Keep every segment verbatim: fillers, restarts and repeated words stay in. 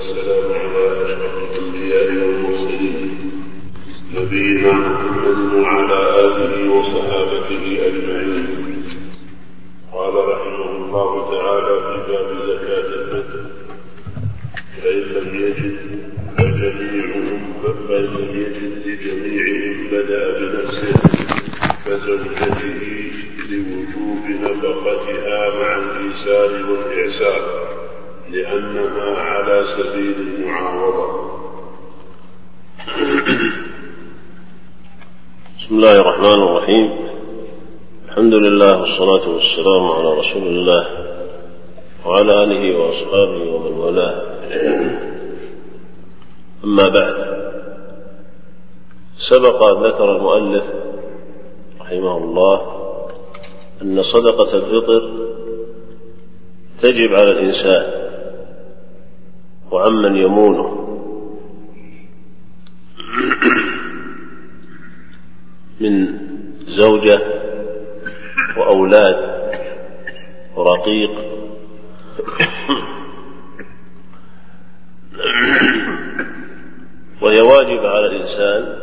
والسلام على أشرف الأنبياء والمرسلين نبينا محمد وعلى آله وصحابته أجمعين. قال رحمه الله تعالى في باب زكاة الفطر: فإن لم يجد فجميعهم فإن لم يجد لجميعهم بدأ بنفسه كزوجته لوجوب نفقتها مع الإيسار والإعسار لأنها على سبيل المعاوضة. بسم الله الرحمن الرحيم. الحمد لله والصلاة والسلام على رسول الله وعلى آله وأصحابه ومن والاه. أما بعد، سبق ذكر المؤلف رحمه الله أن صدقة الفطر تجب على الإنسان وعمن يمونه من زوجة وأولاد ورقيق وهي واجب على الإنسان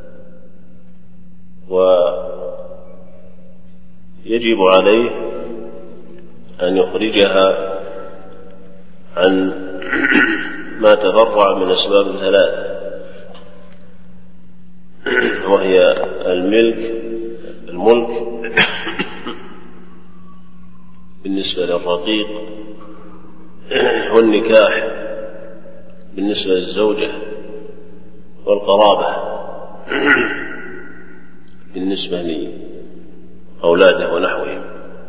ويجب عليه أن يخرجها عن ما تفرع من أسباب ثلاث، وهي الملك الملك بالنسبة للرقيق، والنكاح بالنسبة للزوجة، والقرابة بالنسبة لأولاده ونحوهم.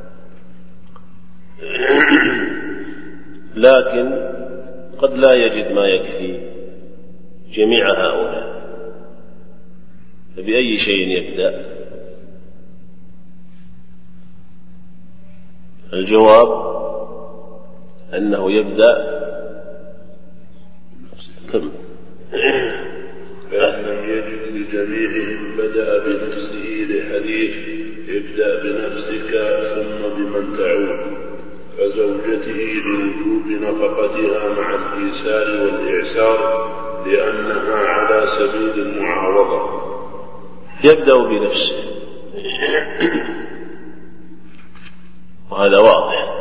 لكن قد لا يجد ما يكفي جميع هؤلاء، فبأي شيء يبدأ؟ الجواب أنه يبدأ كم فإن لم يجد لجميعهم بدأ بنفسه لحديث ابدأ بنفسك ثم بمن تعود، فزوجته لوجوب نفقتها مع الإيسار والإعسار لأنها على سبيل المعاوضة. يبدأ بنفسه وهذا واضح،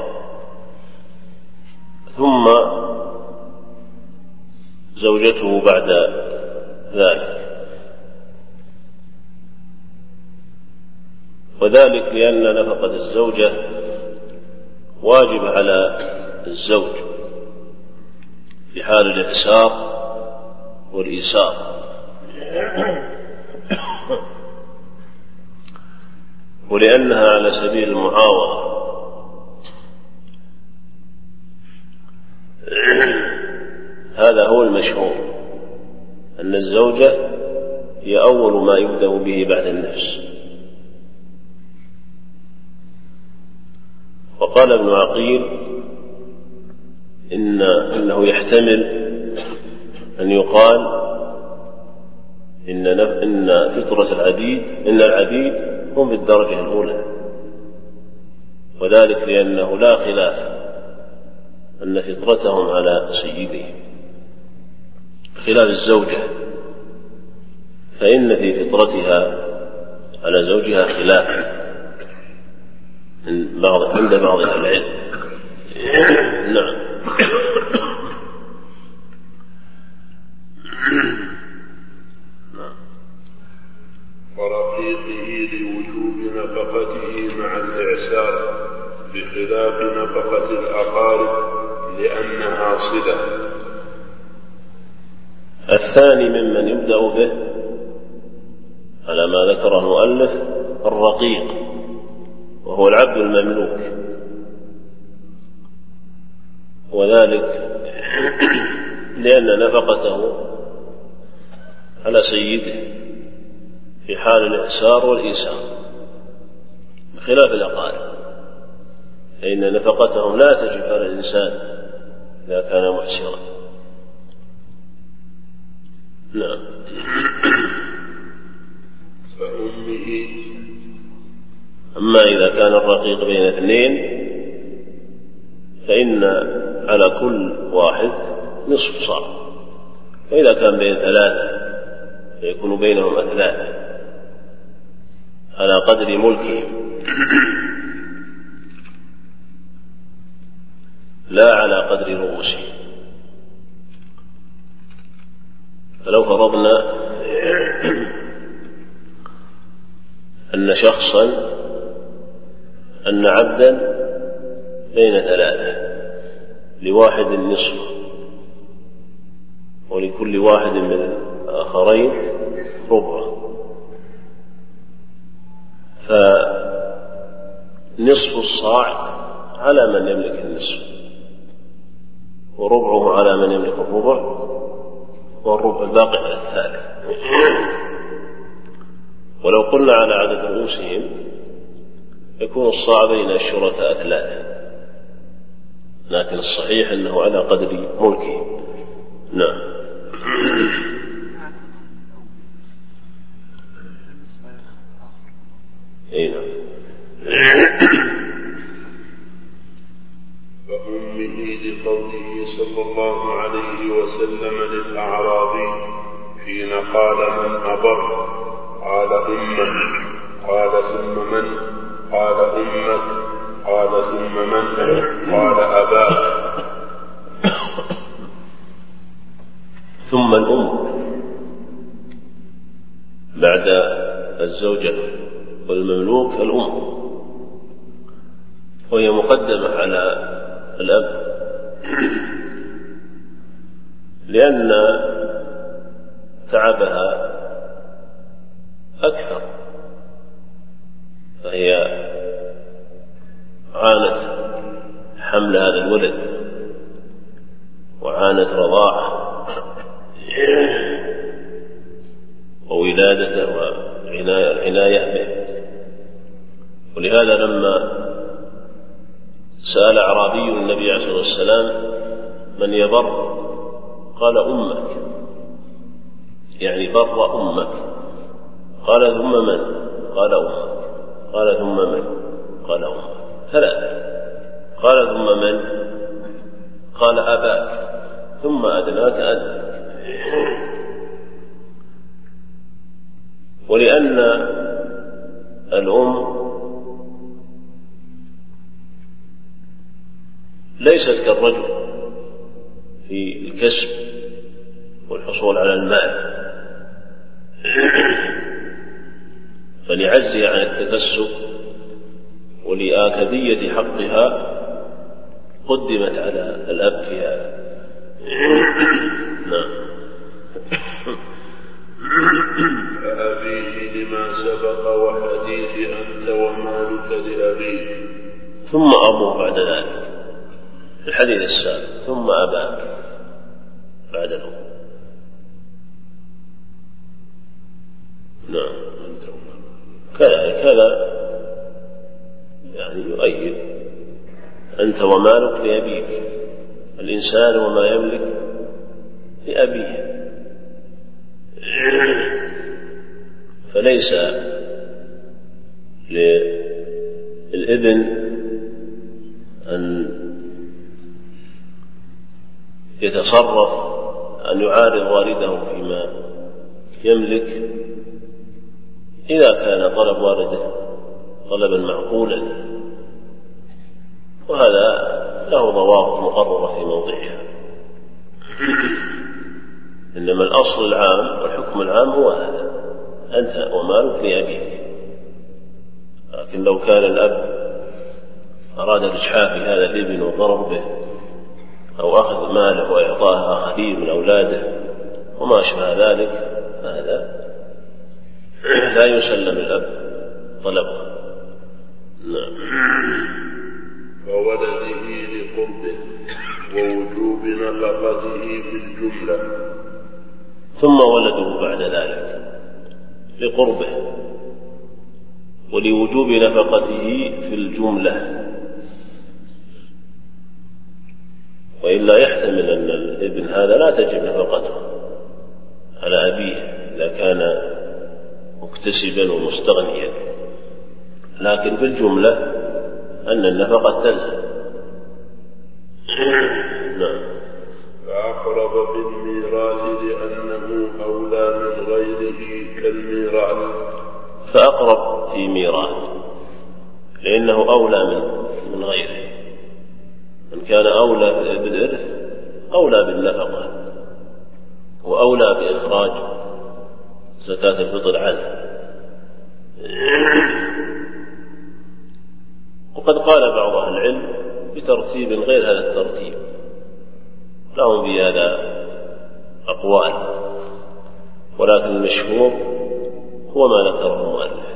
ثم زوجته بعد ذلك، وذلك لأن نفقة الزوجة واجب على الزوج في حال الإعسار والإيسار، ولأنها على سبيل المعاوضة. هذا هو المشهور، أن الزوجة هي أول ما يبدأ به بعد النفس. وقال ابن عقيل إن أنه يحتمل أن يقال إن إن فطرة العبيد إن العبيد هم في الدرجة الأولى، وذلك لأنه لا خلاف أن فطرتهم على سيدهم، خلاف الزوجة فإن في فطرتها على زوجها خلاف عند بعض العلم. نعم. ورقيقه لوجوب نفقته مع الإعسار بخلاف نفقة الأقارب لأنها صلة. الثاني ممن يبدأ به على ما ذكره المؤلف الرقيق، وهو العبد المملوك، وذلك لأن نفقته على سيده في حال الإعسار والإيسار بخلاف الأقارب، فإن نفقتهم لا تجب على الإنسان إذا كان محسرا. نعم. فأمه أما إذا كان الرقيق بين اثنين فإن على كل واحد نصف صاع. وإذا كان بين ثلاثة فيكون بينهم ثلاثة على قدر ملكهم لا على قدر رؤوسهم. فلو فرضنا أن شخصا أن عبدا بين ثلاثة لواحد النصف ولكل واحد من الآخرين ربع، فنصف الصاع على من يملك النصف وربعه على من يملك الربع، والربع الباقي على الثالث. ولو قلنا على عدد رؤوسهم يكون الصاع بين الشركاء ثلاثة، لكن الصحيح أنه على قدر ملكهم. نعم. أي نعم. وأمه لقوله صلى الله عليه وسلم للأعرابي حين قال من أبر قال أمك، قال ثم من؟ قال أمك، قال ثم من؟ قال أباك. ثم الأم بعد الزوجة والمملوك الأم، وهي مقدمة على الأب لأن تعبها أكثر، فهي عانت حمل هذا الولد وعانت رضاعه وولادته والعناية به. ولهذا لما سأل أعرابي النبي عليه الصلاة والسلام من يبر قال أمك، يعني بر أمك. قال ثم من؟ قال أمك. قال ثم من؟ قال أمك. ثلاثة. قال ثم من؟ قال أباك، ثم أدناك أدناك. ولأن الأم ليست كالرجل في الكسب والحصول على المال، فلعجزها عن التكسب ولآكدية حقها قدمت على الأب في هذا. نعم. فأبيه لما سبق وحديث أنت ومالك لأبيك. ثم أبوه بعد ذلك الحديث السابق، ثم أباك بعد الأم. نعم. كذلك هذا يعني يؤيد أنت ومالك لأبيك، الإنسان وما يملك لأبيه، فليس للابن أن يتصرف أن يعارض والده فيما يملك إذا كان طلب والده طلبا معقولا، وهذا له ضوابط مقررة في موضعها. إنما الأصل العام والحكم العام هو هذا، أنت ومالك لأبيك. لكن لو كان الأب أراد الإجحاف هذا الابن والضرر به أو أخذ ماله وإعطاه آخرين من أولاده وما أشبه ذلك، هذا لا يسلم الأب طلبه. نعم. وولده لقربه ووجوب نفقته في الجملة. ثم ولده بعد ذلك لقربه ولوجوب نفقته في الجملة، وإلا يحتمل أن الابن هذا لا تجب نفقته على أبيه إذا كان مكتسبا ومستغنيا، لكن في الجملة أن النفقة تلزم. نعم. فأقرب الميراث لأنه أولى من غيره كالميراث. فأقرب في ميراث لأنه أولى من من غيره. من كان أولى بالإرث أولى بالنفقة وأولى بإخراج زكاة الفطر عنه. وقد قال بعض أهل العلم بترتيب غير هذا الترتيب، لهم في هذا أقوال، ولكن المشهور هو ما ذكره المؤلف.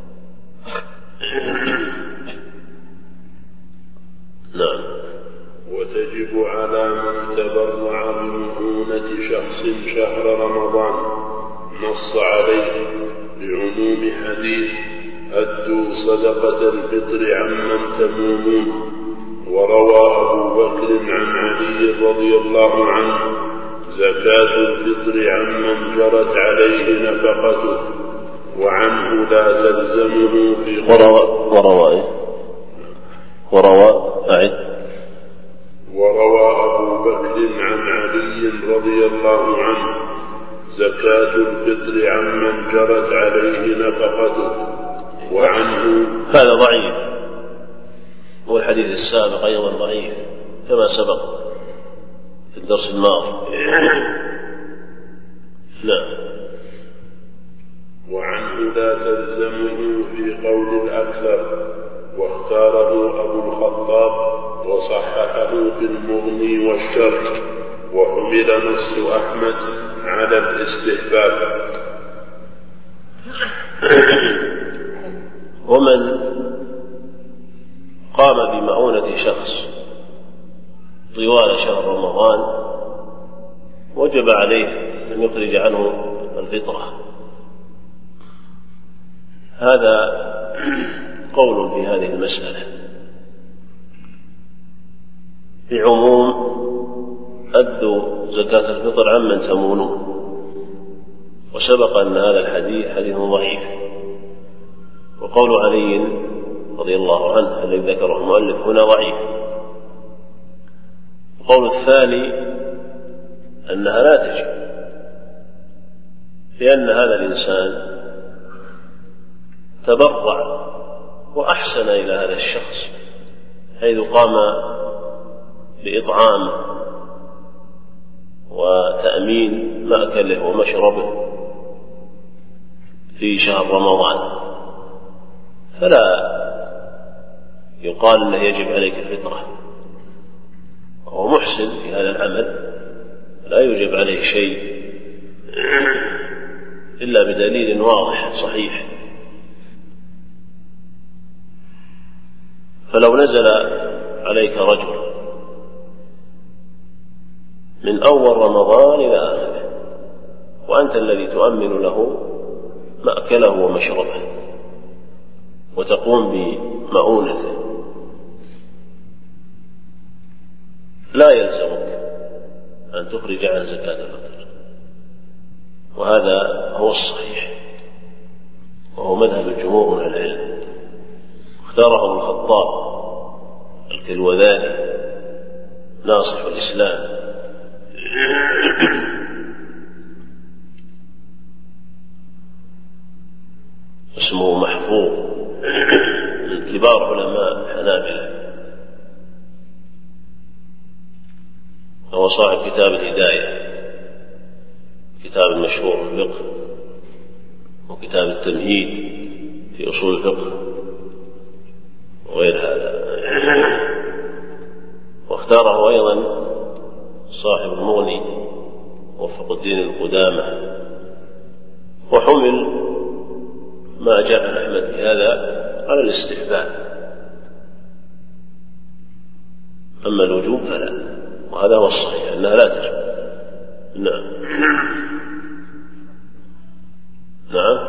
نعم. وتجب على من تبرع بمؤونة شخص شهر رمضان نص عليه لعموم حديث أدوا صدقة الفطر عمن تمومون. وروى أبو بكر عن علي رضي الله عنه زكاة الفطر عمن جرت عليه نفقته وعنه لا تلزمه في وروى وروى وروى أعد وروى أبو بكر عن علي رضي الله عنه زكاة الفطر عمن جرت عليه نفقته وعنه. هذا ضعيف، والحديث السابق أيضا ضعيف كما سبق في الدرس الماضي. نعم. وعنه لا تلزمه في قول الأكثر، واختاره أبو الخطاب وصححه في المغني والشرح، وحمل نص أحمد على الاستحباب. ومن قام بمعونة شخص طوال شهر رمضان وجب عليه أن يخرج عنه الفطرة. هذا قول في هذه المسألة بعموم أدوا زكاة الفطر عمن تمونون. وسبق أن هذا الحديث حديث ضعيف. وقول علي رضي الله عنه الذي ذكره المؤلف هنا ضعيف. القول الثاني أنها لا تجب، لأن هذا الإنسان تبرع وأحسن إلى هذا الشخص حيث قام بإطعامه وتأمين مأكله ومشربه في شهر رمضان، فلا يقال أنه يجب عليك الفطرة. وهو محسن في هذا العمل لا يجب عليه شيء إلا بدليل واضح صحيح. فلو نزل عليك رجل من أول رمضان إلى آخره وأنت الذي تؤمن له مأكله ومشربه وتقوم بمعونته، لا يلزمك أن تخرج عن زكاة الفطر. وهذا هو الصحيح وهو مذهب الجمهور من العلم. اختاره ابن الخطاب الكلوذاني ناصح الإسلام اسمه محفوظ من كبار علماء الحنابلة، هو صاحب كتاب الهداية، كتاب المشهور في الفقه، وكتاب التمهيد في أصول الفقه وغير هذا. واختاره أيضا صاحب المغني وفق الدين القدامى. وحمل ما جاء عن أحمد في هذا على الاستحباب، أما الوجوب فلا، وهذا هو الصحيح أنها لا تجب. نعم. نعم.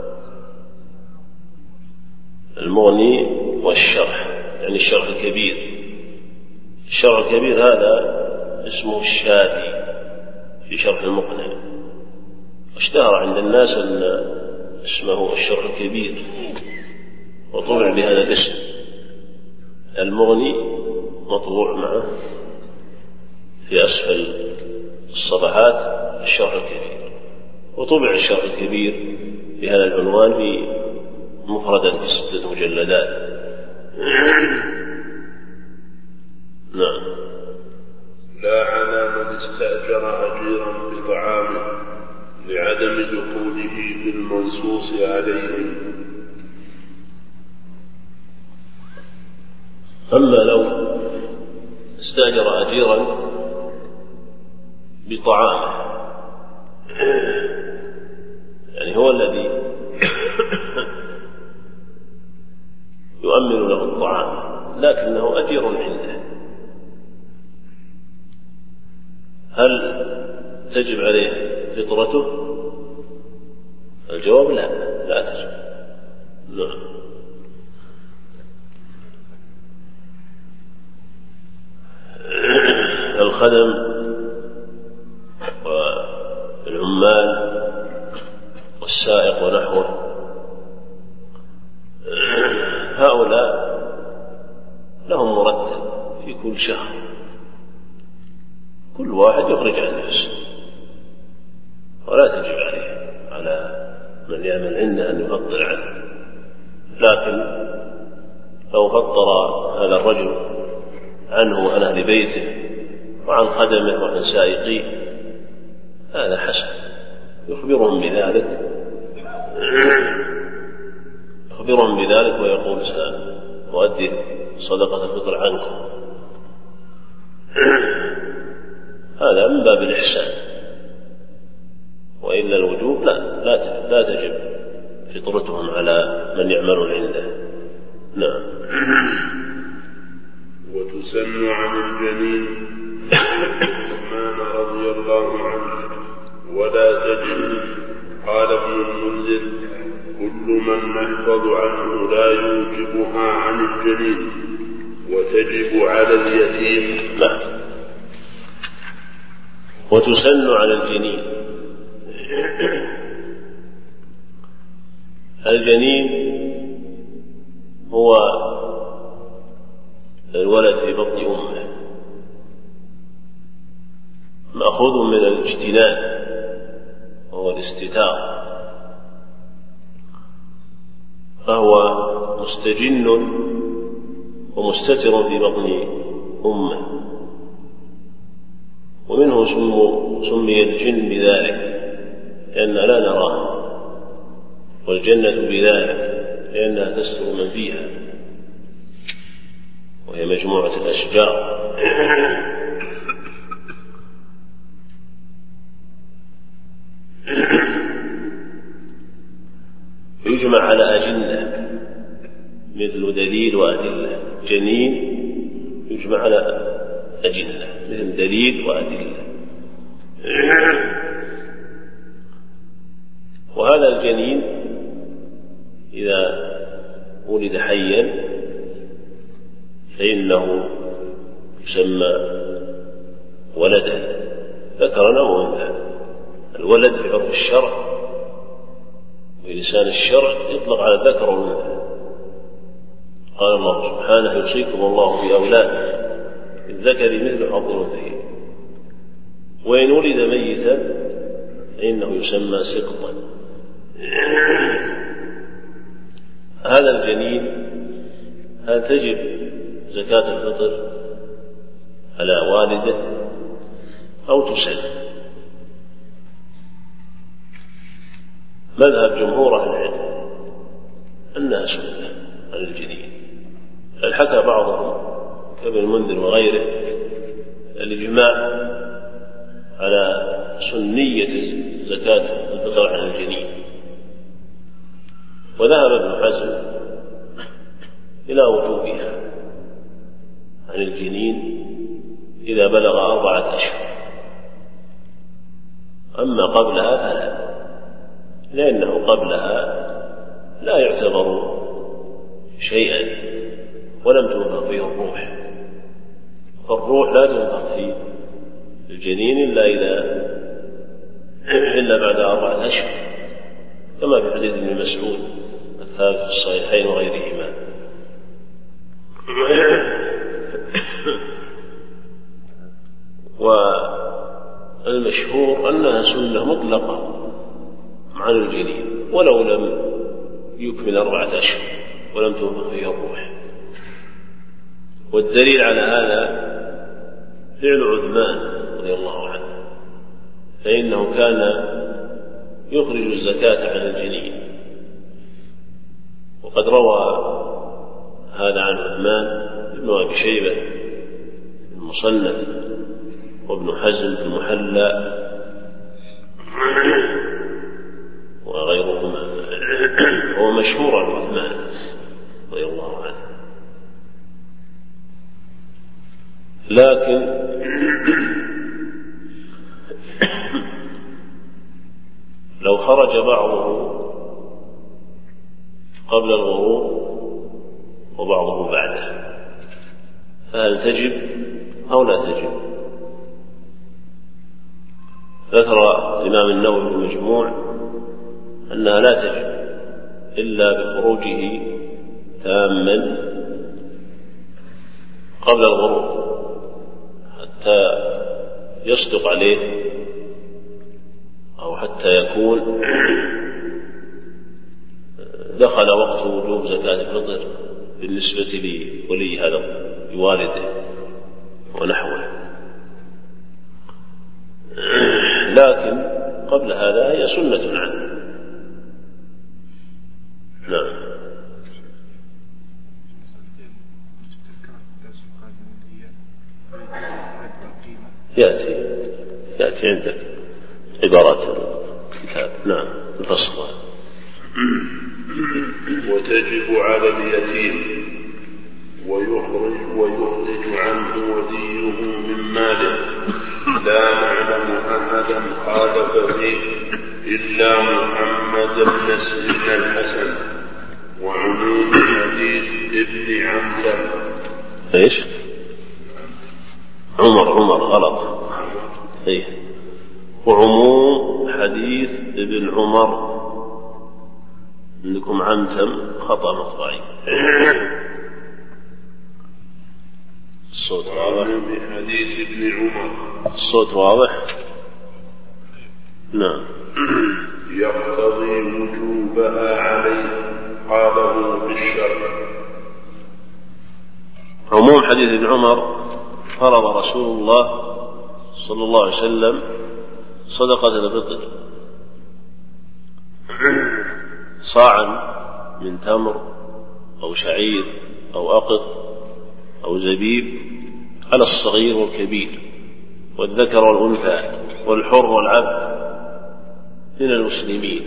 المغني والشرح يعني الشرح الكبير. الشرح الكبير هذا اسمه الشافي في شرح المقنع، واشتهر عند الناس أن اسمه الشرح الكبير وطبع بهذا الاسم. المغني مطبوع معه في أسفل الصفحات الشرح الكبير، وطبع الشرح الكبير بهذا العنوان في مفردا في ستة مجلدات. نعم. لا على من استأجر أجيرا بطعامه لعدم دخوله بالمنصوص عليهم. أما لو استأجر أجيرا بطعامه، يعني هو الذي يؤمن له الطعام لكنه أجير عنده، هل تجب عليه فطرته؟ الجواب لا، لا تجب. نعم. الخدم والعمال والسائق ونحوه هؤلاء لهم مرتب في كل شهر، كل واحد يخرج عن نفسه، ولا تجب عليه على من يعمل عنده أن يفطر عنه. لكن لو فطر هذا الرجل عنه وعن أهل بيته وعن خدمه وعن سائقيه هذا حسن، يخبرهم بذلك يخبرهم بذلك ويقول سأؤدي صدقة الفطر عنكم، هذا من باب الإحسان. وإلا الوجوب لا لا لا تجب فطرتهم على من يعمل عنده. نعم. وتسن عن الجنين عثمان رضي الله عنه ولا تجب. قال ابن المنذر: كل من نحفظ عنه لا يوجبها عن الجنين وتجب على اليتيم. نعم. وتسن على الجنين. الجنين هو الولد في بطن أمه، مأخوذ من الاجتنان وهو الاستتار، فهو مستجن ومستتر في بطن أمه، ومنه سمي الجن بذلك لأن لا نراه، والجنة بذلك لأنها تستر من فيها، وهي مجموعة الأشجار. يجمع على أجنة مثل دليل وأدلة، جنين يجمع على أجنة مثل دليل وأدلة. وهذا الجنين إذا ولد حيا فإنه يسمى ولدا ذكرا أو أنثى. الولد في عرف الشرع ولسان الشرع يطلق على الذكر والأنثى. قال الله سبحانه: يوصيكم الله في أولادكم للذكر مثل حظ الأنثيين. وإن ولد ميتا فإنه يسمى سقطا. هذا الجنين هل تجب زكاة الفطر على والده أو تسن؟ مذهب جمهور أهل العلم أنها سنة عن الجنين، بل حكى بعضهم كابن المنذر وغيره الإجماع على سنية زكاة الفطر عن الجنين. وذهب ابن حزم إلى وجوبها عن الجنين إذا بلغ أربعة أشهر، أما قبلها فلا، لأنه قبلها لا يعتبر شيئا ولم تنفخ فيه الروح، فالروح لا تنفخ في الجنين إلا إذا إلا بعد أربعة أشهر، كما في حديث ابن مسعود الثابت في الصحيحين وغيرهما. والمشهور أنها سنة مطلقة عن الجنين ولو لم يكمل أربعة أشهر ولم تنفخ فيها الروح. والدليل على هذا فعل عثمان رضي الله عنه، فإنه كان يخرج الزكاة عن الجنين، وقد روى هذا عن عثمان ابن أبي شيبة في المصنف وابن حزم في المحلى وغيرهما. هو مشهور عن عثمان رضي الله عنه. لكن لو خرج بعضه قبل الغروب وبعضه بعده فهل تجب أو لا تجب؟ ذكر الإمام النووي في المجموع أنها لا تجب إلا بخروجه تاما قبل الغروب حتى يصدق عليه أو حتى يكون دخل وقت وجوب زكاة الفطر بالنسبة لولي هذا لوالده ونحوه. لكن قبل هذا هي سنة عنه. نعم. يأتي يأتي عندك عبارات الكتاب. نعم الفصل. وتجب على اليتيم ويخرج ويخرج عنه وديه من ماله لا نعلم أحدا خالف فيه إلا محمد بن الحسن وعموم حديث ابن عمرو. ايش؟ عمر عمر غلط. ايه وعموم حديث ابن عمر عندكم عمتم خطأ مطبعي. الصوت واضح؟ بحديث ابن عمر الصوت واضح؟ نعم. يقتضي وجوبها عليه قاله بالشرع. عموم حديث ابن عمر فرض رسول الله صلى الله عليه وسلم صدقة الفطر صاعا من تمر أو شعير أو أقط أو زبيب على الصغير والكبير والذكر والأنثى والحر والعبد من المسلمين.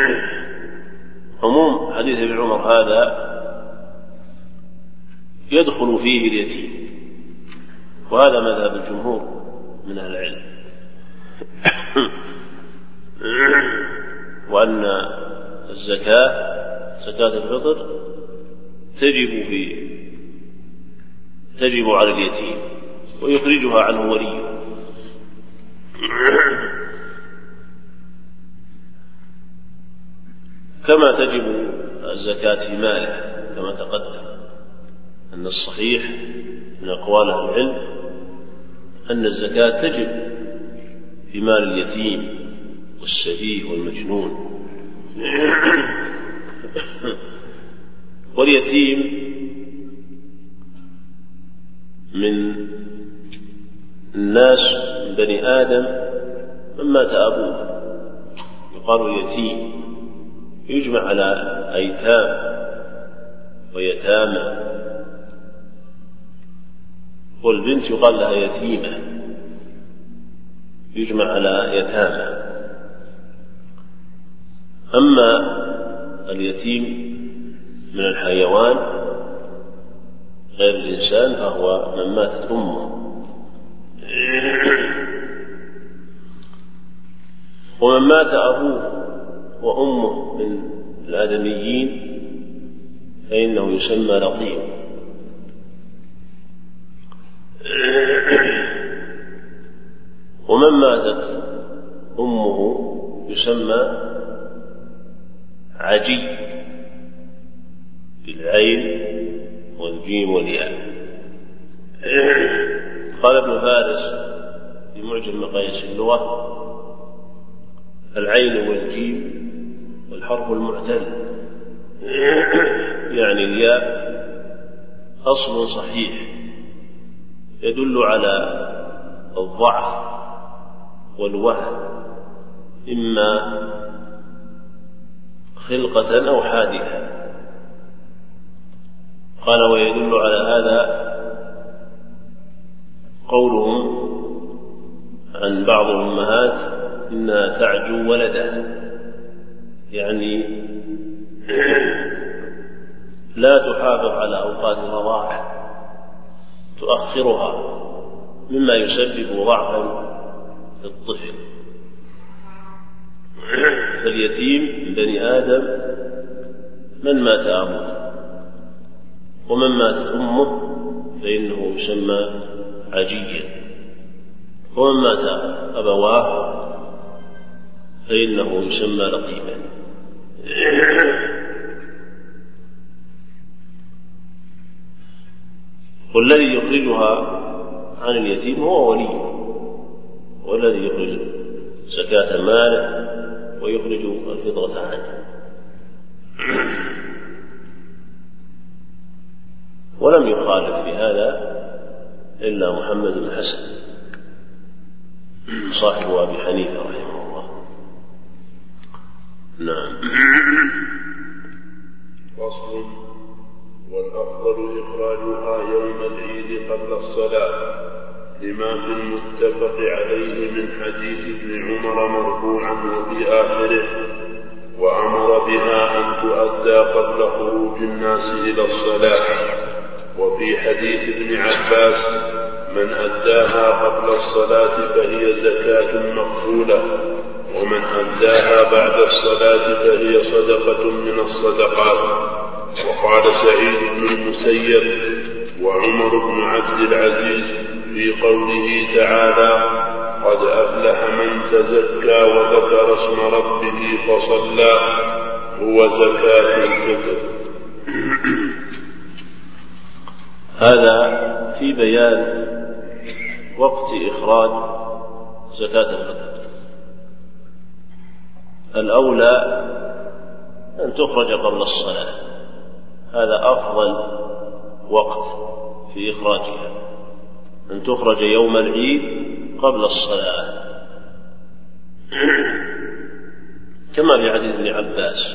عموم حديث ابن عمر هذا يدخل فيه اليتيم، وهذا مذهب الجمهور من أهل العلم، وأن الزكاة زكاة الفطر تجب في تجب على اليتيم ويخرجها عنه وليه. كما تجب الزكاة في ماله كما تقدم، أن الصحيح من أقوال أهل العلم أن الزكاة تجب في مال اليتيم والسفيه والمجنون. واليتيم من الناس من بني آدم من مات أبوه يقال يتيم، يجمع على أيتام ويتامى، والبنت يقال لها يتيمة يجمع على يتامى. أما اليتيم من الحيوان غير الإنسان فهو من ماتت أمه، ومن مات أبوه وأمه من الآدميين فإنه يسمى لطيم. ومن ماتت أمه يسمى عجي بالعين والجيم والياء. قال ابن فارس في معجم مقاييس اللغة العين والجيم والحرف المعتل، يعني الياء أصل صحيح يدل على الضعف والوهن، إما خلقة أو حادثة. قال ويدل على هذا قولهم عن بعض الأمهات إنها تعجو ولدها، يعني لا تحافظ على أوقات الرضاعة، تؤخرها، مما يسبب ضعفا في الطفل. فاليتيم بني آدم من مات أبوه ومن ماتت أمه فإنه يسمى عجيا، ومن مات أبواه فإنه يسمى لطيفا. والذي يخرجها عن اليتيم هو وليه، والذي يخرج زكاة ماله ويخرج الفطرة عنه. ولم يخالف في هذا إلا محمد بن حسن صاحب أبي حنيفة رحمه الله. نعم. فصل: والأفضل إخراجها يوم العيد قبل الصلاة، لما في المتفق عليه من حديث ابن عمر مرفوعا وفي آخره: وأمر بها أن تؤدى قبل خروج الناس إلى الصلاة. وفي حديث ابن عباس: من أداها قبل الصلاة فهي زكاة مقبولة، ومن أداها بعد الصلاة فهي صدقة من الصدقات. وقال سعيد بن المسيب وعمر بن عبد العزيز في قوله تعالى: قد أفلح من تزكى وذكر اسم ربه فصلى، هو زكاة الفطر. هذا في بيان وقت إخراج زكاة الفطر. الأولى أن تخرج قبل الصلاة، هذا أفضل وقت في إخراجها، أن تخرج يوم العيد قبل الصلاة، كما في حديث ابن عباس: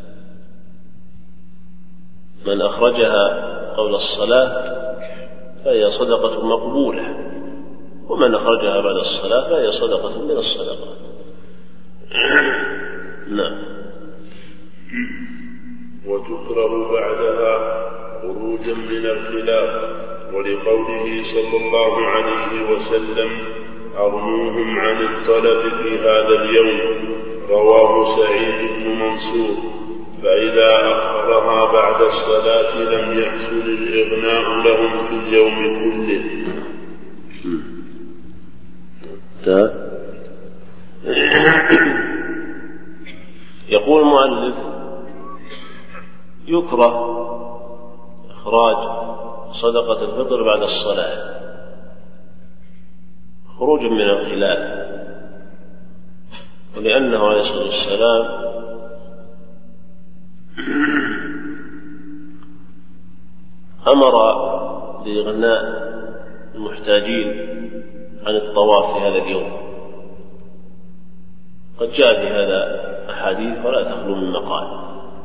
من أخرجها قبل الصلاة فهي صدقة مقبولة، ومن أخرجها بعد الصلاة فهي صدقة من الصدقات. نعم. وتكره بعدها خروجا من الخلاف، ولقوله صلى الله عليه وسلم: أرموهم عن الطلب في هذا اليوم، رواه سعيد بن منصور. فإذا أخرها بعد الصلاة لم يحصل الإغناء لهم في اليوم كله. يقول المؤلف: يكره إخراج صدقة الفطر بعد الصلاة خروجا من الخلاف، ولأنه عليه الصلاة والسلام أمر بإغناء المحتاجين عن الطواف في هذا اليوم. قد جاء في هذا أحاديث ولا تخلو من مقال.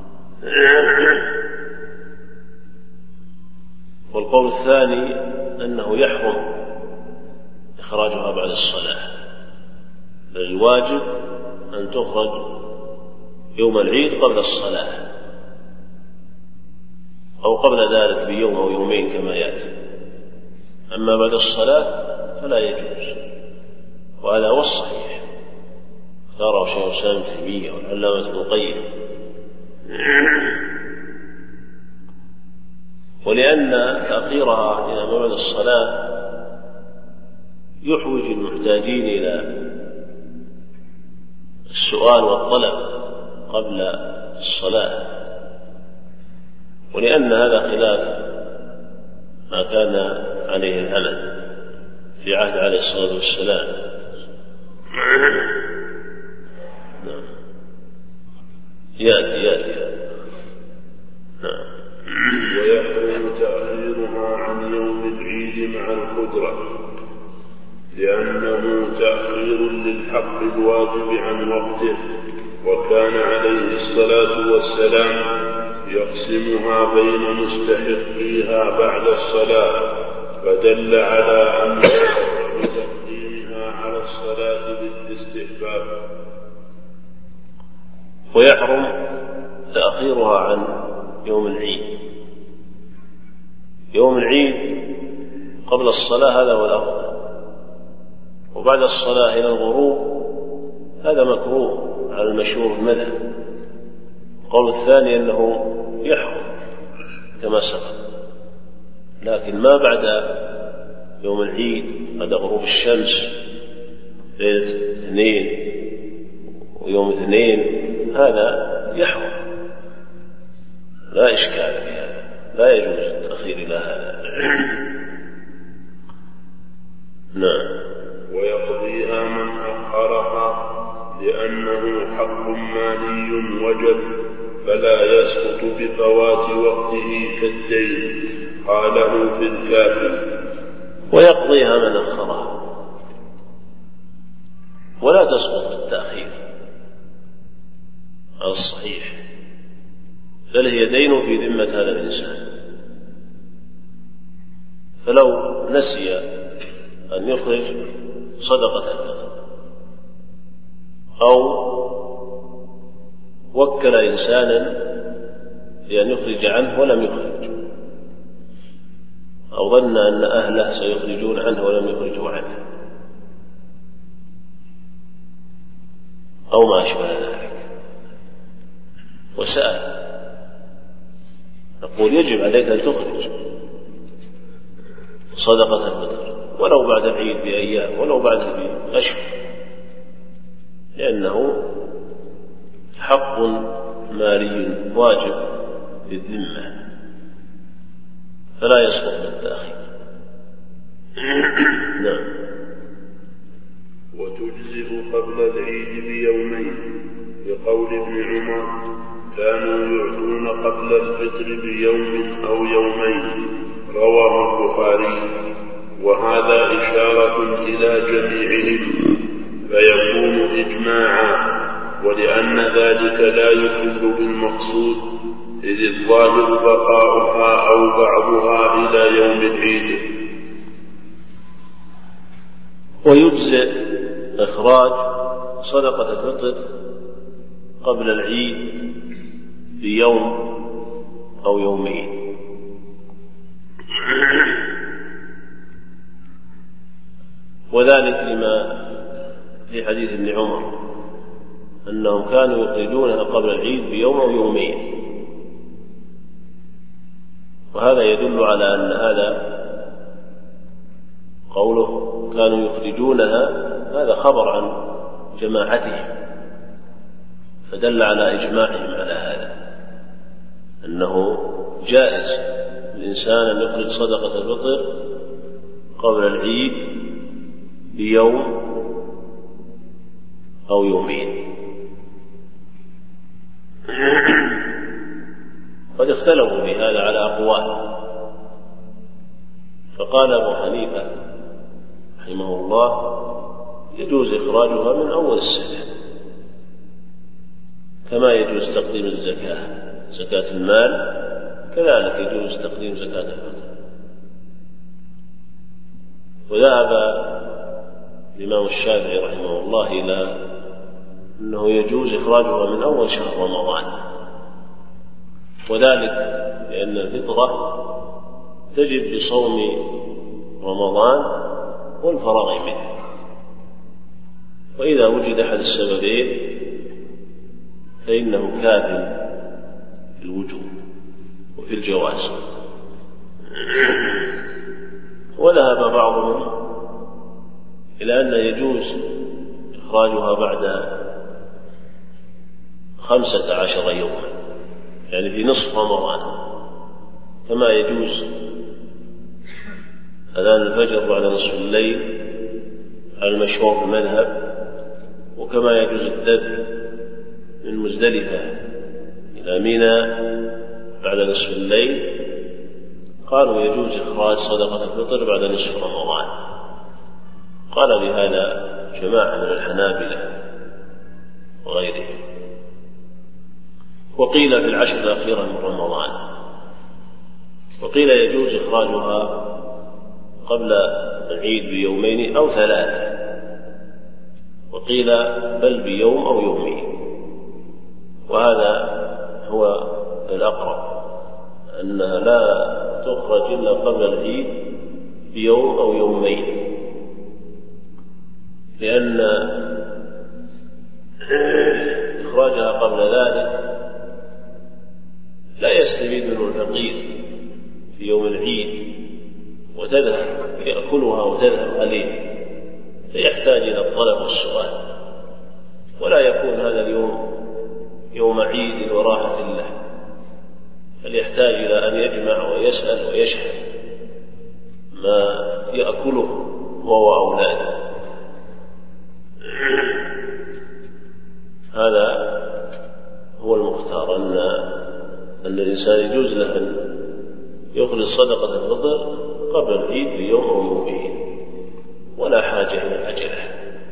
والقول الثاني أنه يحرم إخراجها بعد الصلاة، بل الواجب أن تخرج يوم العيد قبل الصلاة، أو قبل ذلك بيوم أو يومين كما يأتي. أما بعد الصلاة فلا يجوز، وهذا هو الصحيح، اختاره شيخ الإسلام ابن تيمية والعلامة ابن القيم. ولأن تأخيرها إلى موعد الصلاة يحوج المحتاجين إلى السؤال والطلب قبل الصلاة، ولأن هذا خلاف ما كان عليه العمل. في عهد عليه الصلاة والسلام. نعم. يأتي يأتي نعم. ويحرم تأخيرها عن يوم العيد مع القدرة، لأنه تأخير للحق الواجب عن وقته، وكان عليه الصلاة والسلام يقسمها بين مستحقيها بعد الصلاة، فدل على أن تقديمها على الصلاة بالاستحباب. ويحرم تأخيرها عن يوم العيد. يوم العيد قبل الصلاة هذا هو الأفضل، وبعد الصلاة إلى الغروب هذا مكروه على المشهور المذهب. القول الثاني أنه يحرم كما سبق، لكن ما بعد يوم العيد بعد غروب الشمس ليلة اثنين ويوم اثنين هذا يحرم، لا إشكال في هذا، لا يجوز التأخير إلى هذا. نعم. ويقضيها من أخرها لأنه حق مالي وجب، فلا يسقط بفوات وقته كالدين، قاله في الكافي. ويقضيها من أخرها ولا تسقط بالتأخير على الصحيح، بل هي دين في ذمة هذا الإنسان. فلو نسي أن يخرج صدقة الفطر أو وكل إنسانا بأن يخرج عنه ولم يخرج، أو ظن أن أهله سيخرجون عنه ولم يخرجوا عنه، أو ما أشبه ذلك، وسأل، نقول يجب عليك أن تخرج صدقة الفطر ولو بعد العيد بأيام ولو بعد بأشهر، لأنه حق مالي واجب بالذمة فلا يسقط بالتأخير. نعم. وتجزئ قبل العيد بيومين، بقول ابن عمر كانوا يعطون قبل الفطر بيوم أو يومين، رواه البخاري. وهذا إشارة إلى جميعهم فيكون إجماعا، ولأن ذلك لا يخل بالمقصود، إذ الظاهر بقاؤها أو بعضها إلى يوم العيد. ويجزئ إخراج صدقة الفطر قبل العيد بيوم أو يومين، وذلك لما في حديث ابن عمر أنهم كانوا يخرجونها قبل العيد بيوم أو يومين، وهذا يدل على أن هذا قوله كانوا يخرجونها هذا خبر عن جماعتهم، فدل على إجماعهم على هذا، أنه جائز الإنسان أن يخرج صدقة الفطر قبل العيد بيوم أو يومين. قد اختلفوا في هذا على أقوال، فقال أبو حنيفة رحمه الله يجوز إخراجها من أول السنة، كما يجوز تقديم الزكاة، زكاة المال كذلك يجوز تقديم زكاة الفطر. وذهب الإمام الشافعي رحمه الله إلى أنه يجوز إخراجها من أول شهر رمضان، وذلك لأن الفطرة تجب بصوم رمضان والفراغ منه، وإذا وجد أحد السببين فإنه كاف في الوجوب وفي الجواز. وذهب بعضهم إلى أن يجوز إخراجها بعد خمسة عشر يوما، يعني في نصف رمضان، كما يجوز أذان الفجر بعد نصف الليل على المشهور في المذهب، وكما يجوز الذبح من مزدلفة إلى منى بعد نصف الليل، قالوا يجوز إخراج صدقة الفطر بعد نصف رمضان. قال بهذا جماعة من الحنابلة وغيرهم. وقيل في العشر الأخيرة من رمضان، وقيل يجوز إخراجها قبل العيد بيومين أو ثلاثة، وقيل بل بيوم أو يومين، وهذا هو الأقرب، أنها لا تخرج إلا قبل العيد بيوم أو يومين، لأن إخراجها قبل ذلك لا يستفيد منه الفقير في يوم العيد وتذهب يأكلها وتذهب عليه، فيحتاج إلى الطلب والسؤال، ولا يكون هذا اليوم يوم عيد وراحة له، بل يحتاج إلى أن يجمع ويسأل ويشهد ما يأكله هو وأولاده. هذا هو المختار، أن أن الإنسان يجوز له أن يخرج صدقة الفطر قبل العيد بيوم أو يومين، ولا حاجة إلى العجلة.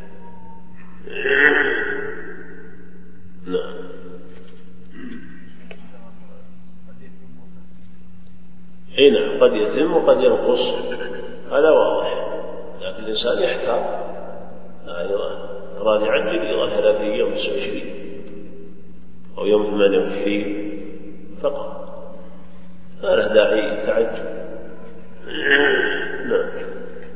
نعم. أي نعم، قد يتم وقد ينقص، هذا واضح، لكن الإنسان يحتاط. أيوة، أراد يعجل يظهر في يوم تسعة وعشرين أو يوم ثمانية وعشرين فقط، ما له داعي تعجل. نعم.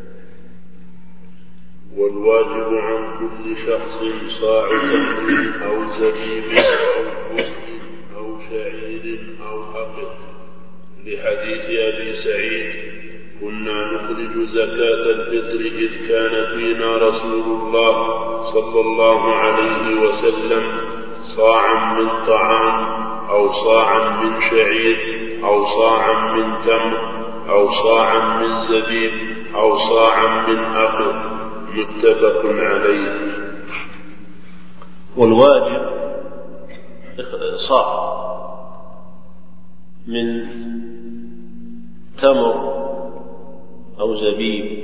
والواجب عن كل شخص صاع تمر أو زبيب أو بر أو شعير أو حقد، لحديث أبي سعيد: كنا نخرج زكاة الفطر إذ كان فينا رسول الله صلى الله عليه وسلم صاعا من طعام أو صاعا من شعير أو صاعا من تمر أو صاعا من زبيب أو صاعا من أقط، متفق عليه. والواجب صاع من تمر أو زبيب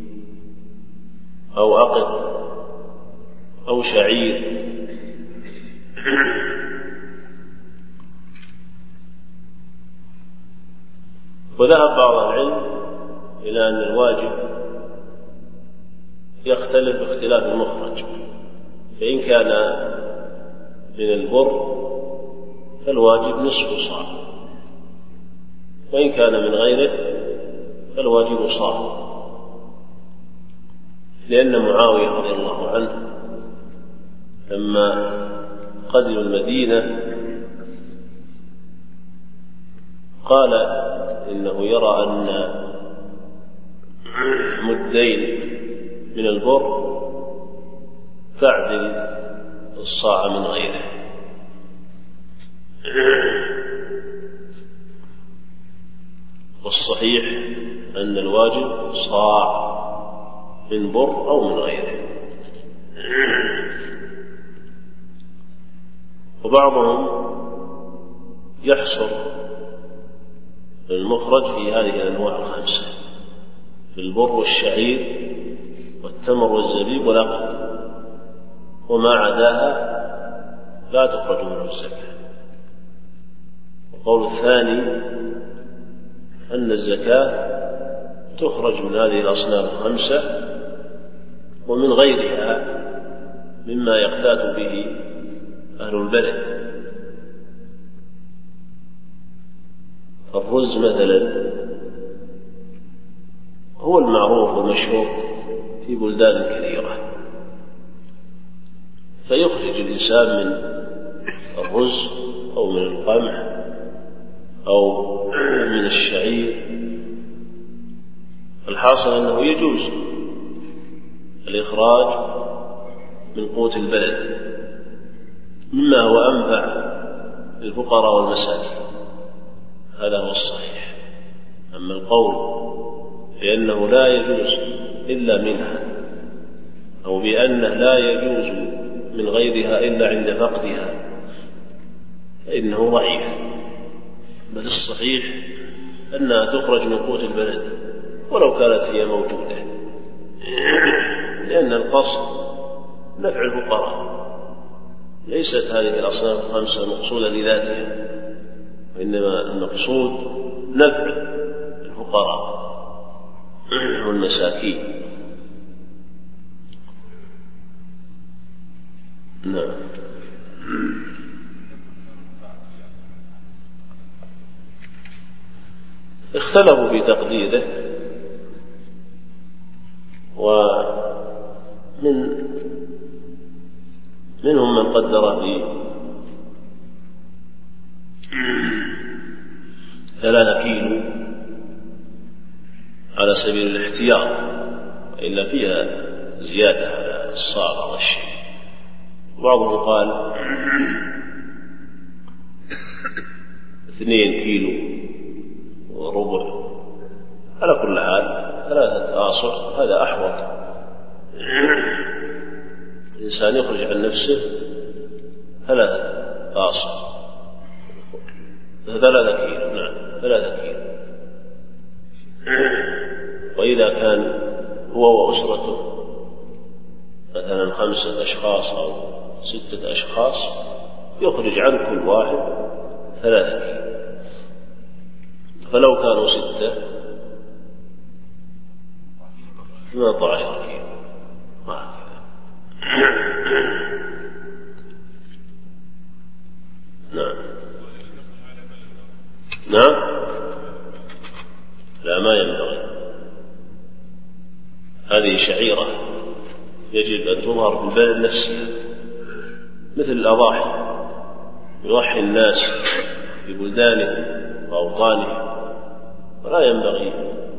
أو أقط أو شعير. وذهب بعض العلم إلى أن الواجب يختلف باختلاف المخرج، فإن كان من البر فالواجب نصف صاع، وإن كان من غيره فالواجب صاع، لأن معاوية رضي الله عنه لما قدم المدينة قال إنه يرى أن مدين من البر تعدل الصاع من غيره، والصحيح أن الواجب صاع من بر أو من غيره. وبعضهم يحصر المخرج في هذه الأنواع الخمسة: في البر والشعير والتمر والزبيب والأقط، وما عداها لا تخرج منه الزكاة. القول الثاني أن الزكاة تخرج من هذه الأصناف الخمسة ومن غيرها مما يقتات به أهل البلد. الرز مثلا هو المعروف والمشهور في بلدان كثيرة، فيخرج الإنسان من الرز أو من القمح أو من الشعير. الحاصل أنه يجوز الإخراج من قوت البلد مما هو أنفع للفقراء والمساكين، هذا هو الصحيح. أما القول بأنه لا يجوز إلا منها، أو بأنه لا يجوز من غيرها إلا عند فقدها، فإنه ضعيف. بل الصحيح أنها تخرج من قوت البلد ولو كانت هي موجودة، لأن القصد نفع الفقراء، ليست هذه الأصناف الخمسة مقصودة لذاتها، وإنما المقصود نفع الفقراء والمساكين. نعم. اختلفوا في تقديره، ومن منهم من قدر في ثلاثة كيلو على سبيل الاحتياط، وإلا فيها زيادة على الصاع والشيء. بعضهم قال اثنين كيلو وربع. على كل حال ثلاثة آصع هذا أحوط. الإنسان يخرج عن نفسه ثلاثة آصع، ثلاثة كيلو. نعم ثلاثة كيلو. وإذا كان هو وأسرته مثلا خمسة أشخاص أو ستة أشخاص يخرج عن كل واحد ثلاثة كيلو. فلو كانوا ستة ثمانية عشر كيلو. نعم نعم لا، ما ينبغي. هذه شعيرة يجب أن تظهر في البلد نفسها، مثل الأضاحي، يضحي الناس في بلدانهم وأوطانهم، ولا ينبغي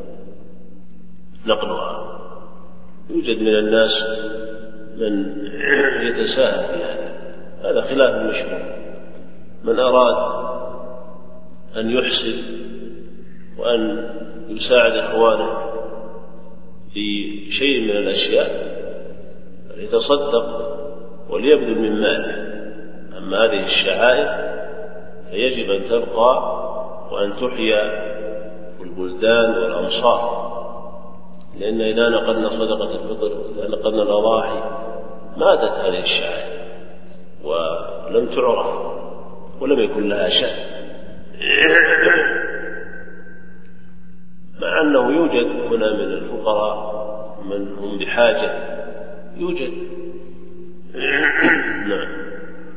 نقلها. يوجد من الناس من يتساهل في هذا، هذا خلاف المشروع. من أراد أن يحسن وأن يساعد إخوانه في شيء من الأشياء فليتصدق وليبذل من ماله. أما هذه الشعائر فيجب أن تبقى وأن تحيا في البلدان والأمصار، لأن إذا نقلنا صدقة الفطر، إذا نقلنا الأضاحي، ماتت هذه الشعائر ولم تعرف ولم يكن لها شأن، مع أنه يوجد هنا من الفقراء من هم بحاجة، يوجد. نعم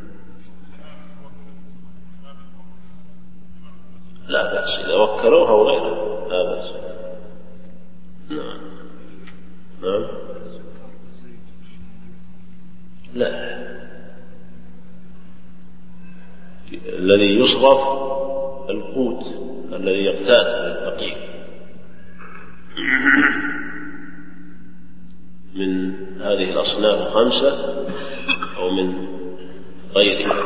لا بأس إذا وكلوها وغيرها، لا بأس. نعم نعم لا، الذي يصرف القوت الذي يقتات الفقير من هذه الأصناف الخمسة أو من غيرها.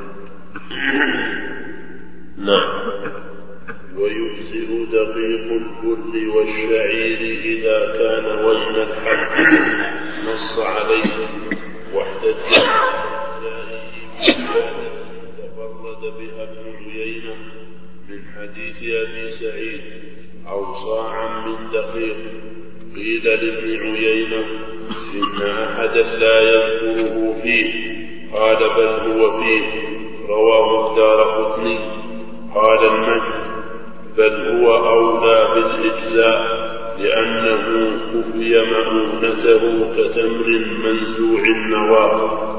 نعم. ويجزئ دقيق البر والشعير إذا كان وزن الحب نص عليه، واحتج تفرد بها ابن عيينة من حديث أبي سعيد أو صاعا من دقيق. قيل لابن عيينة إن أحدا لا يذكره فيه، قال بل هو فيه. رواه الدارقطني. قال المجد بل هو أولى بالإجزاء لأنه كفي مؤونته كتمر منزوع النواه.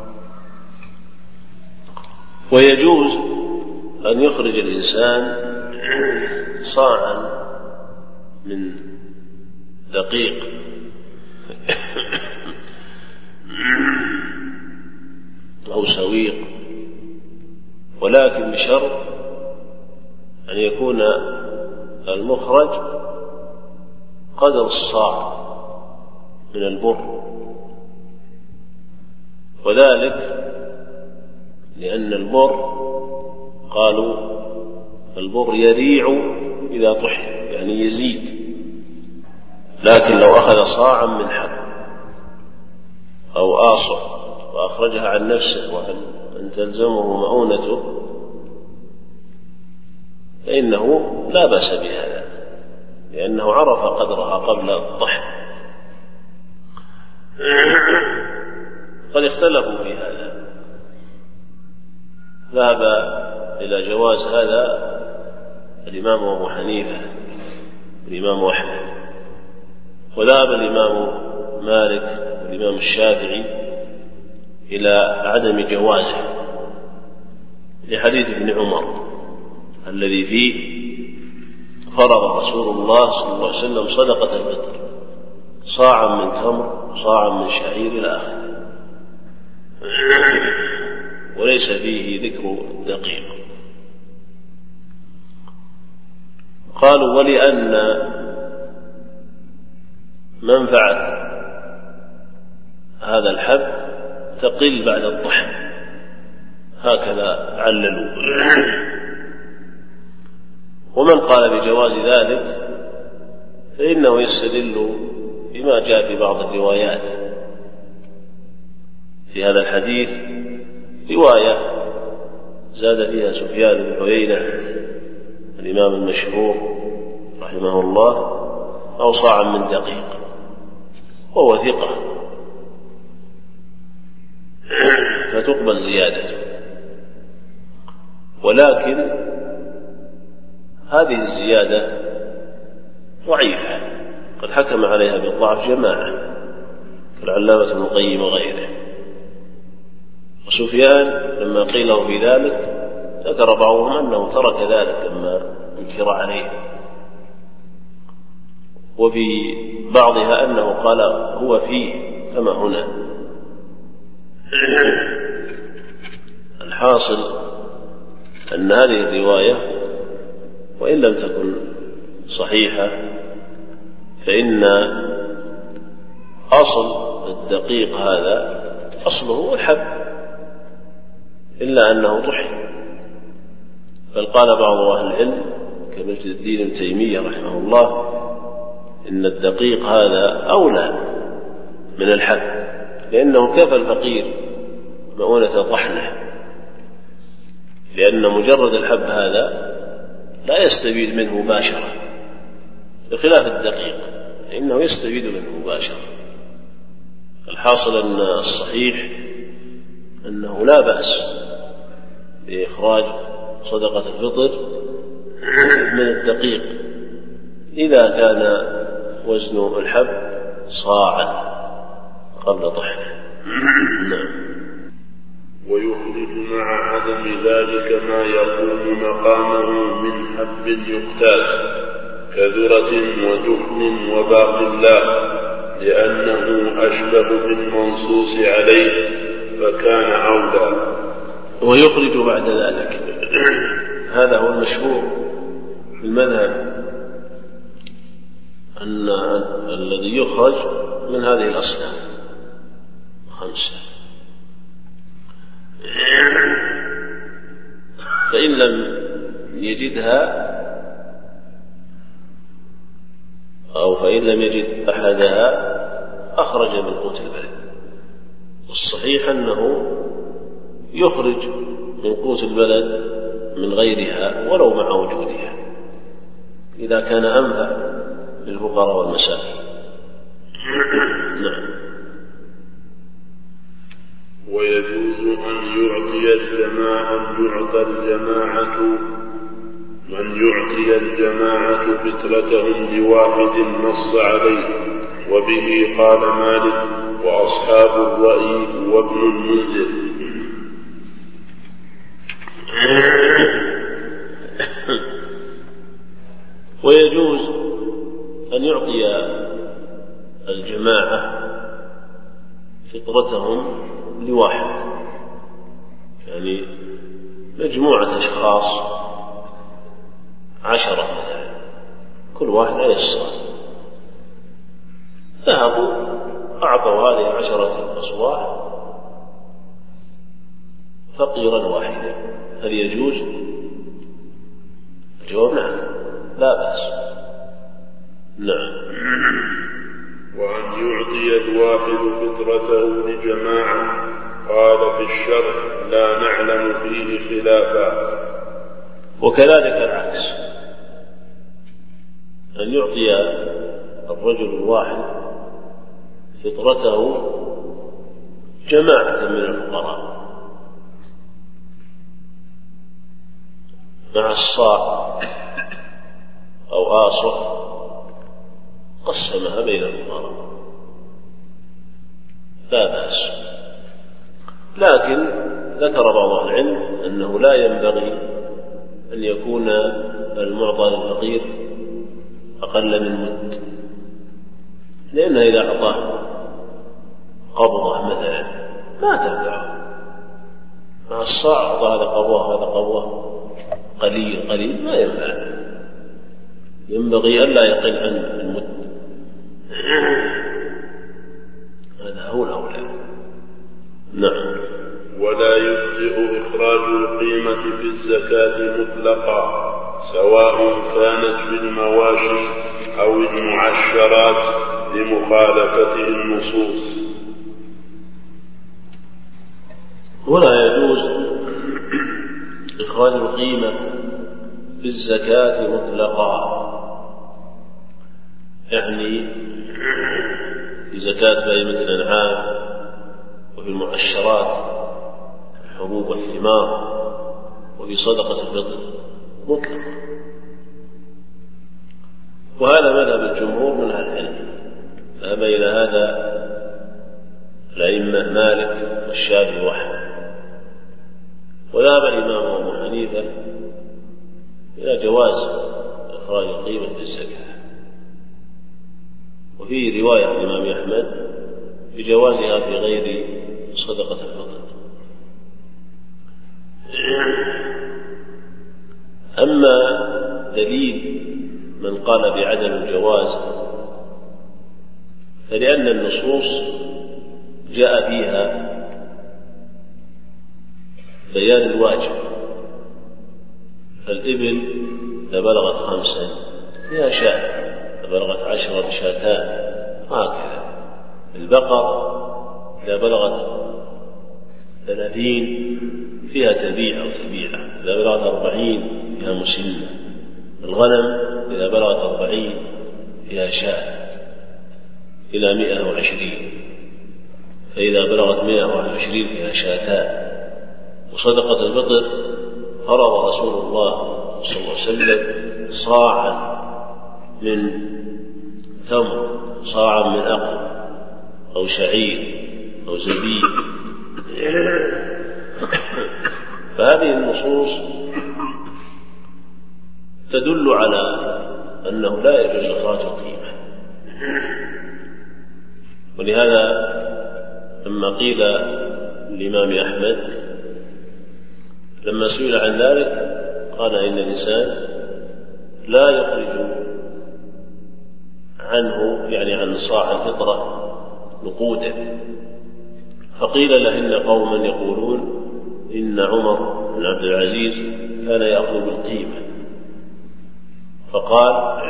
ويجوز أن يخرج الإنسان صاعا من دقيق أو سويق، ولكن بشرط أن يكون المخرج قدر الصاع من البر، وذلك لأن البر قالوا البر يريع إذا طحن، يعني يزيد لكن لو أخذ صاعا من حب أو آصع وأخرجها عن نفسه وأن تلزمه مؤونته فإنه لا بأس بهذا، لأنه عرف قدرها قبل الطحن. قد اختلفوا في هذا، ذهب إلى جواز هذا الإمام أبو حنيفة والإمام أحمد، وذهب الإمام مالك والإمام الشافعي إلى عدم جوازه لحديث ابن عمر الذي فيه فرض رسول الله صلى الله عليه وسلم صدقة الفطر صاعا من تمر صاعا من شعير إلى آخره، وليس فيه ذكر دقيق. قالوا ولأن منفعة هذا الحب تقل بعد الطحن، هكذا عللوا. ومن قال بجواز ذلك فإنه يستدل بما جاء في بعض الروايات في هذا الحديث، رواية زاد فيها سفيان بن عيينة الإمام المشهور رحمه الله أو صاعا من دقيق، وهو ثقة فتقبل زيادته، ولكن هذه الزيادة ضعيفة قد حكم عليها بالضعف جماعة كالعلامة ابن القيم وغيره. وسفيان لما قيل له في ذلك ذكر بعضهم أنه ترك ذلك لما انكر عليه، وفي بعضها أنه قال هو فيه كما هنا. الحاصل أن هذه الرواية وإن لم تكن صحيحة فإن أصل الدقيق هذا أصله الحب، إلا أنه طحن. بل قال بعض أهل العلم كمجد الدين ابن تيمية رحمه الله إن الدقيق هذا أولى من الحب، لأنه كفى الفقير مؤونة طحنه، لأن مجرد الحب هذا لا يستفيد منه مباشرة بخلاف الدقيق إنه يستفيد منه مباشرة. الحاصل أن الصحيح أنه لا بأس بإخراج صدقة الفطر من الدقيق إذا كان وزن الحب صاعا قبل طحنه. ويخرج مع عدم ذلك ما يقوم مقامه من حب يقتات كذرة ودخن وباقلاء، لأنه أشبه بالمنصوص عليه فكان أولى. ويخرج بعد ذلك، هذا هو المشهور في المذهب، أن الذي يخرج من هذه الأصناف خمسة، فإن لم يجدها أو فإن لم يجد أحدها أخرج من قوت البلد. والصحيح أنه يخرج من قوت البلد من غيرها ولو مع وجودها إذا كان أنفع للفقراء والمساكين. نعم. ويجوز أن يعطي الجماعة يعطى الجماعة من يعطي الجماعة فطرتهم لواحد نص عليه، وبه قال مالك وأصحاب الرأي وابن المنذر. ويجوز أن يعطي الجماعة فطرتهم لواحد، يعني مجموعة أشخاص عشرة مثلا، كل واحد عليه الصلاة، ذهبوا أعطوا هذه العشرة الأصواع فقيرا واحدا، هل يجوز؟ الجواب نعم، لا بأس. نعم. يعطي الواحد فطرته لجماعة؟ قال في الشرع لا نعلم فيه خلافا. وكذلك العكس، أن يعطي الرجل الواحد فطرته جماعة من الفقراء مع الصاع أو آصر قسمها بين الفقراء لا بأس. لكن ذكر بعض العلم أنه لا ينبغي أن يكون المعطى للفقير أقل من مد، لأنه إذا أعطاه قبضة مثلا ما تنفعه، مع الصاع أعطى هذا قبضة هذا قبضة قليل قليل ما ينفع، ينبغي ألا يقل عن المد. هذا هو الأولى. نعم. ولا يجزئ إخراج القيمة في الزكاة مطلقا سواء كانت بالمواشي أو المعشرات لمخالفته النصوص. ولا يجوز إخراج القيمة في الزكاة مطلقا، يعني في زكاة بهيمة الأنعام وفي المعشرات الحبوب والثمار وفي صدقة الفطر مطلقا. وهذا مذهب الجمهور من أهل العلم، ذهب إلى هذا الأئمة مالك والشافعي وأحمد، وذهب الإمام أبو حنيفة إلى جواز إخراج القيمة في الزكاة، وفي رواية عن الإمام أحمد بجوازها في غير صدقة الفطر. أما دليل من قال بعدم الجواز فلأن النصوص جاء فيها بيان الواجب، فالإبل إذا بلغت خمسا فيها شاة، إذا بلغت عشرة شاتان، هكذا. البقر إذا بلغت ثلاثين فيها تبيع أو تبيعة، إذا بلغت أربعين فيها مسنة. الغنم إذا بلغت أربعين فيها شاة إلى مئة وعشرين، فإذا بلغت مئة وعشرين فيها شاتان. وصدقة الفطر فرض رسول الله صلى الله عليه وسلم صاعا من تمر، صاعا من أقل أو شعير أو زبيب. فهذه النصوص تدل على أنه لا يجوز إخراج القيمة. ولهذا لما قيل للإمام أحمد لما سئل عن ذلك قال إن الإنسان لا يخرج عنه، يعني عن صاع الفطرة، نقودا. فقيل له إن قوما يقولون إن عمر بن عبد العزيز كان يأخذ بالقيمة، فقال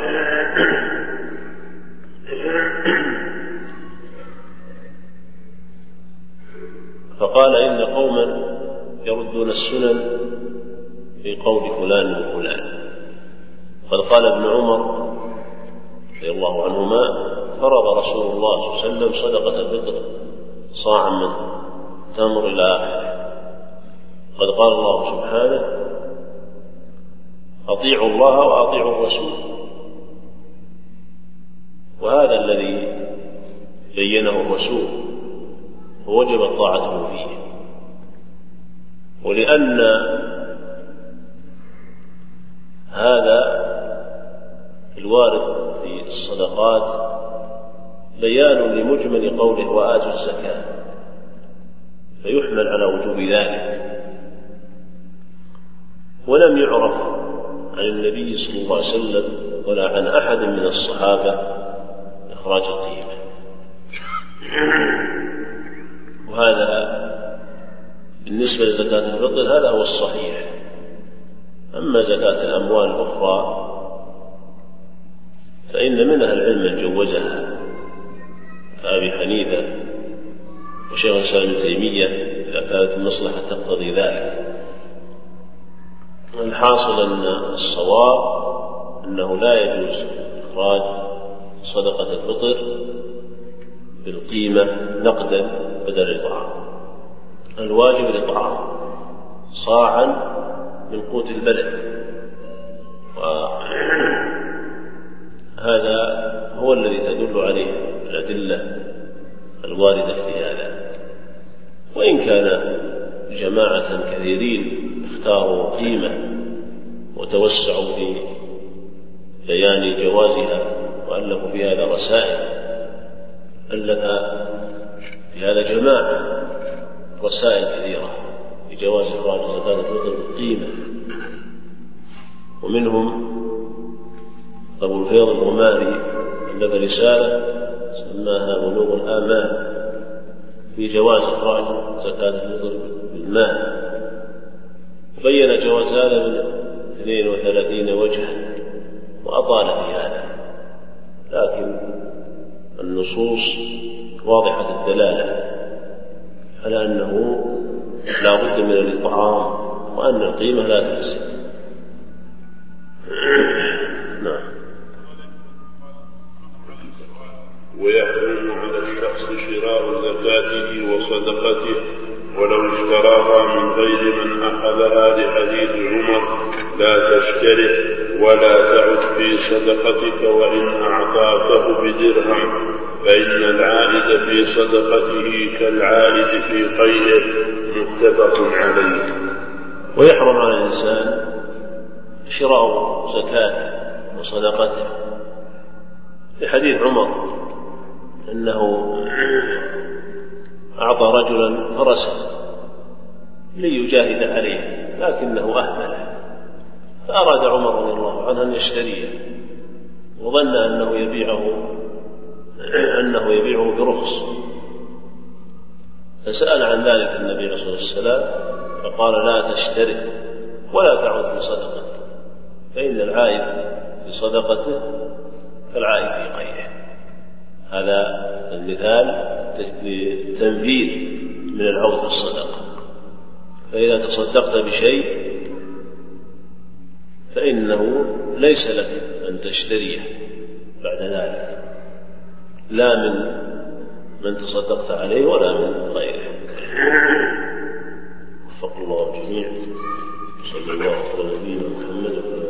فقال إن قوما يردون السنن في قول فلان وفلان. قد قال ابن عمر رضي الله عنهما فرض رسول الله صلى الله عليه وسلم صدقة الفطر صاعا من تمر إلى آخره. قد قال الله سبحانه أطيعوا الله وأطيعوا الرسول، وهذا الذي بينه الرسول ووجب طاعته فيه. ولأن هذا الوارد في الصدقات بيان لمجمل قوله وآتوا الزكاة، فيحمل على وجوب ذلك. ولم يعرف عن النبي صلى الله عليه وسلم ولا عن أحد من الصحابة إخراج القيمة. وهذا بالنسبة لزكاة الفطر هذا هو الصحيح. أما زكاة الأموال الأخرى فإن منها العلم جوزها كأبي حنيفة الشيخ الإسلام ابن تيمية إذا كانت المصلحة تقتضي ذلك. الحاصل أن الصواب أنه لا يجوز إخراج صدقة الفطر بالقيمة نقدا بدل الإطعام، الواجب الإطعام صاعا من قوت البلد، وهذا هو الذي تدل عليه الأدلة الواردة في هذا. وإن كان جماعة كثيرين اختاروا قيمة وتوسعوا في بيان جوازها وألفوا في هذا رسائل، ألف في هذا جماعة رسائل كثيرة في جواز إخراج زكاة الفطر بالقيمة، ومنهم أبو الفيض الغماري ألف رسالة سماها بلوغ الآمال في جواز إخراج زكاة الفطر بالمال، بين جواز هذا من اثنين وثلاثين وجها وأطال في هذا، لكن النصوص واضحة الدلالة على أنه لا بد من الإطعام وأن القيمة لا تجزي. نعم. ويحرم على الشخص شراء زكاته وصدقته ولو اشتراها من غير من أخذها، لحديث عمر: لا تشتره ولا تعد في صدقتك وإن أعطاكه بدرهم، فإن العائد في صدقته كالعائد في قيئه، متفق عليه. ويحرم على الإنسان شراء زكاته وصدقته، في حديث عمر أنه أعطى رجلا فرسا ليجاهد عليه لكنه أهمله، فأراد عمر رضي الله عنه أن يشتريه، وظن أنه يبيعه أنه يبيعه برخص، فسأل عن ذلك النبي عليه الصلاة والسلام فقال: لا تشتري ولا تعود في صدقته، فإن العائد في صدقته كالعائد في قيئه. هذا المثال للتنفيذ من العود في الصدقة، فإذا تصدقت بشيء فإنه ليس لك أن تشتريه بعد ذلك، لا من من تصدقت عليه ولا من غيره. وفق الله الجميع. صلى الله على نبينا محمد.